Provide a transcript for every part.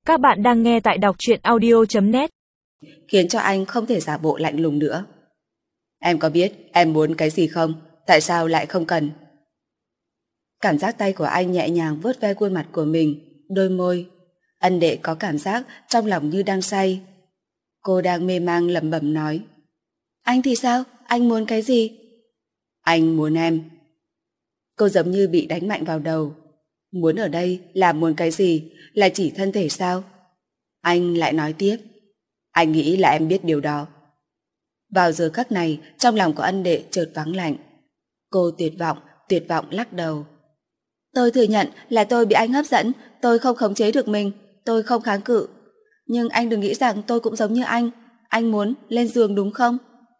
Các bạn đang nghe tại đọc truyện audio.net, khiến cho anh không thể giả bộ lạnh lùng nữa. Em có biết em muốn cái gì không? Tại sao lại không cần? Cảm giác tay của anh nhẹ nhàng vuốt ve khuôn mặt của mình, đôi môi. Ân Đệ có cảm giác trong lòng như đang say. Cô đang mê mang lẩm bẩm nói: Anh thì sao? Anh muốn cái gì? Anh muốn em. Cô giống như bị đánh mạnh vào đầu. Muốn ở đây là muốn cái gì? Là chỉ thân thể sao? Anh lại nói tiếp: Anh nghĩ là em biết điều đó. Vào giờ khắc này, trong lòng của Ân Đệ chợt vắng lạnh. Cô tuyệt vọng lắc đầu. Tôi thừa nhận là tôi bị anh hấp dẫn, tôi không khống chế được mình, tôi không kháng cự. Nhưng anh đừng nghĩ rằng tôi cũng giống như anh muốn lên giường đúng không?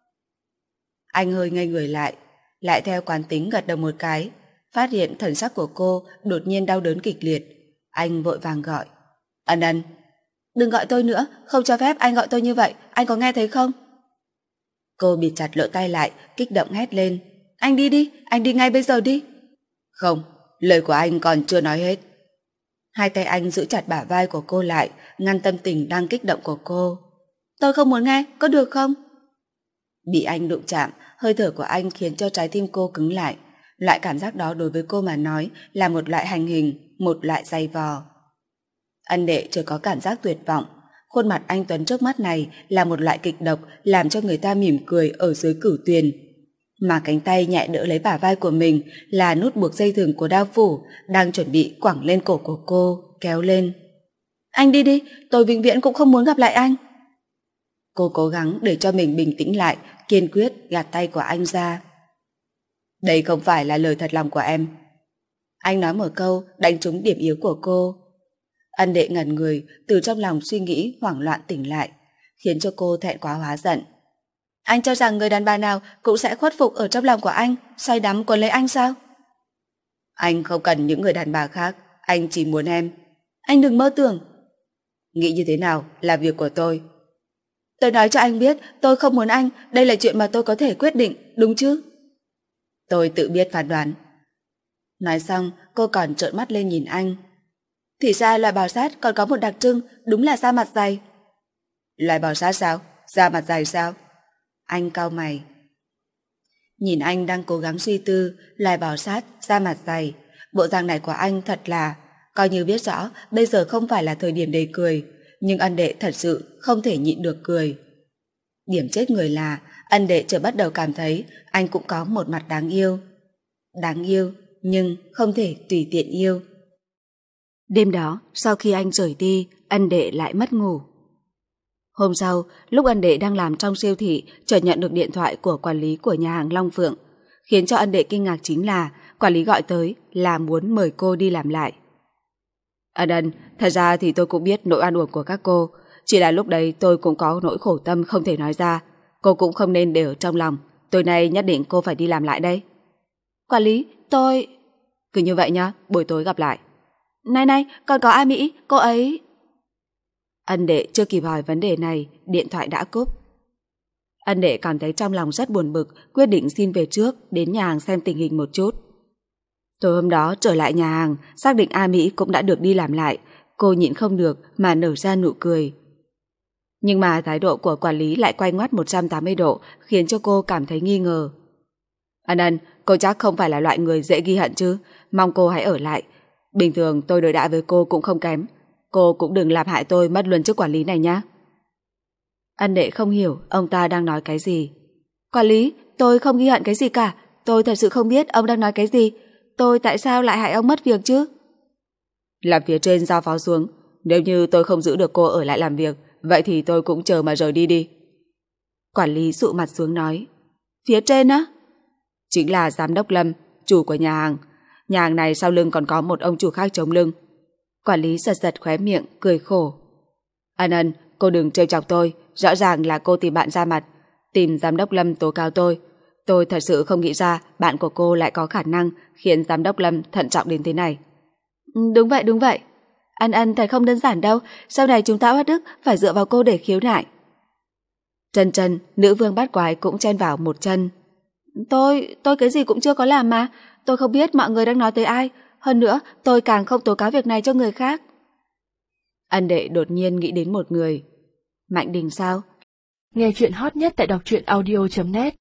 Anh hơi ngây người lại theo quán tính gật đầu một cái, phát hiện thần sắc của cô đột nhiên đau đớn kịch liệt. Anh vội vàng gọi: Ân Ân. Đừng gọi tôi nữa, không cho phép anh gọi tôi như vậy, anh có nghe thấy không? Cô bịt chặt lỗ tai lại, kích động hét lên: Anh đi, anh đi ngay bây giờ đi. Không, lời của anh còn chưa nói hết. Hai tay anh giữ chặt bả vai của cô lại, ngăn tâm tình đang kích động của cô. Tôi không muốn nghe, có được không? Bị anh đụng chạm, hơi thở của anh khiến cho trái tim cô cứng lại. Loại cảm giác đó đối với cô mà nói là một loại hành hình, một loại dày vò. Ân Đệ chợt có cảm giác tuyệt vọng. Khuôn mặt anh Tuấn trước mắt này là một loại kịch độc làm cho người ta mỉm cười ở dưới cửu tuyền. Mà cánh tay nhẹ đỡ lấy bả vai của mình là nút buộc dây thừng của đao phủ đang chuẩn bị quẳng lên cổ của cô, kéo lên. Anh đi, tôi vĩnh viễn cũng không muốn gặp lại anh. Cô cố gắng để cho mình bình tĩnh lại, kiên quyết gạt tay của anh ra. Đây không phải là lời thật lòng của em. Anh nói một câu đánh trúng điểm yếu của cô. Ân Đệ ngẩn người, từ trong lòng suy nghĩ hoảng loạn tỉnh lại, khiến cho cô thẹn quá hóa giận. Anh cho rằng người đàn bà nào cũng sẽ khuất phục ở trong lòng của anh, say đắm cuốn lấy anh sao? Anh không cần những người đàn bà khác, anh chỉ muốn em. Anh đừng mơ tưởng. Nghĩ như thế nào là việc của tôi. Tôi nói cho anh biết, tôi không muốn anh, đây là chuyện mà tôi có thể quyết định, đúng chứ? Tôi tự biết phán đoán. Nói xong, cô còn trợn mắt lên nhìn anh. Thì ra loài bò sát còn có một đặc trưng, đúng là da mặt dày. Loài bò sát sao? Da mặt dày sao? Anh cau mày. Nhìn anh đang cố gắng suy tư, loài bò sát, da mặt dày. Bộ dạng này của anh thật là, coi như biết rõ bây giờ không phải là thời điểm để cười, nhưng Ân Đệ thật sự không thể nhịn được cười. Điểm chết người là Ân Đệ chợt bắt đầu cảm thấy anh cũng có một mặt đáng yêu. Đáng yêu, nhưng không thể tùy tiện yêu. Đêm đó, sau khi anh rời đi, Ân Đệ lại mất ngủ. Hôm sau, lúc Ân Đệ đang làm trong siêu thị, chợt nhận được điện thoại của quản lý của nhà hàng Long Phượng. Khiến cho Ân Đệ kinh ngạc chính là quản lý gọi tới là muốn mời cô đi làm lại. Ân, thật ra thì tôi cũng biết nỗi oan uổng của các cô, chỉ là lúc đấy tôi cũng có nỗi khổ tâm không thể nói ra. Cô cũng không nên để ở trong lòng, tối nay nhất định cô phải đi làm lại đây. Quản lý, tôi... Cứ như vậy nhá, buổi tối gặp lại. Này, còn có A Mỹ, cô ấy... Ân Đệ chưa kịp hỏi vấn đề này, điện thoại đã cúp. Ân Đệ cảm thấy trong lòng rất buồn bực, quyết định xin về trước, đến nhà hàng xem tình hình một chút. Tối hôm đó trở lại nhà hàng, xác định A Mỹ cũng đã được đi làm lại, cô nhịn không được mà nở ra nụ cười. Nhưng mà thái độ của quản lý lại quay ngoắt 180 độ, khiến cho cô cảm thấy nghi ngờ. Ân, cô chắc không phải là loại người dễ ghi hận chứ, mong cô hãy ở lại. Bình thường tôi đối đãi với cô cũng không kém, cô cũng đừng làm hại tôi mất luôn chức quản lý này nhé. Ân Đệ không hiểu ông ta đang nói cái gì. Quản lý, tôi không ghi hận cái gì cả, tôi thật sự không biết ông đang nói cái gì. Tôi tại sao lại hại ông mất việc chứ? Làm phía trên giao phó xuống, nếu như tôi không giữ được cô ở lại làm việc, vậy thì tôi cũng chờ mà rời đi đi. Quản lý sụ mặt xuống nói. Phía trên á? Chính là giám đốc Lâm, chủ của nhà hàng. Nhà hàng này sau lưng còn có một ông chủ khác chống lưng. Quản lý giật khóe miệng, cười khổ. Ân, cô đừng trêu chọc tôi, rõ ràng là cô tìm bạn ra mặt, tìm giám đốc Lâm tố cáo tôi. Tôi thật sự không nghĩ ra bạn của cô lại có khả năng khiến giám đốc Lâm thận trọng đến thế này. Đúng vậy. Ân thật không đơn giản đâu, sau này chúng ta oát đức phải dựa vào cô để khiếu nại. Chân, nữ vương bát quái cũng chen vào một chân. Tôi cái gì cũng chưa có làm mà, tôi không biết mọi người đang nói tới ai, hơn nữa tôi càng không tố cáo việc này cho người khác. Ân Đệ đột nhiên nghĩ đến một người. Mạnh Đình sao? Nghe chuyện hot nhất tại đọc truyện audio.net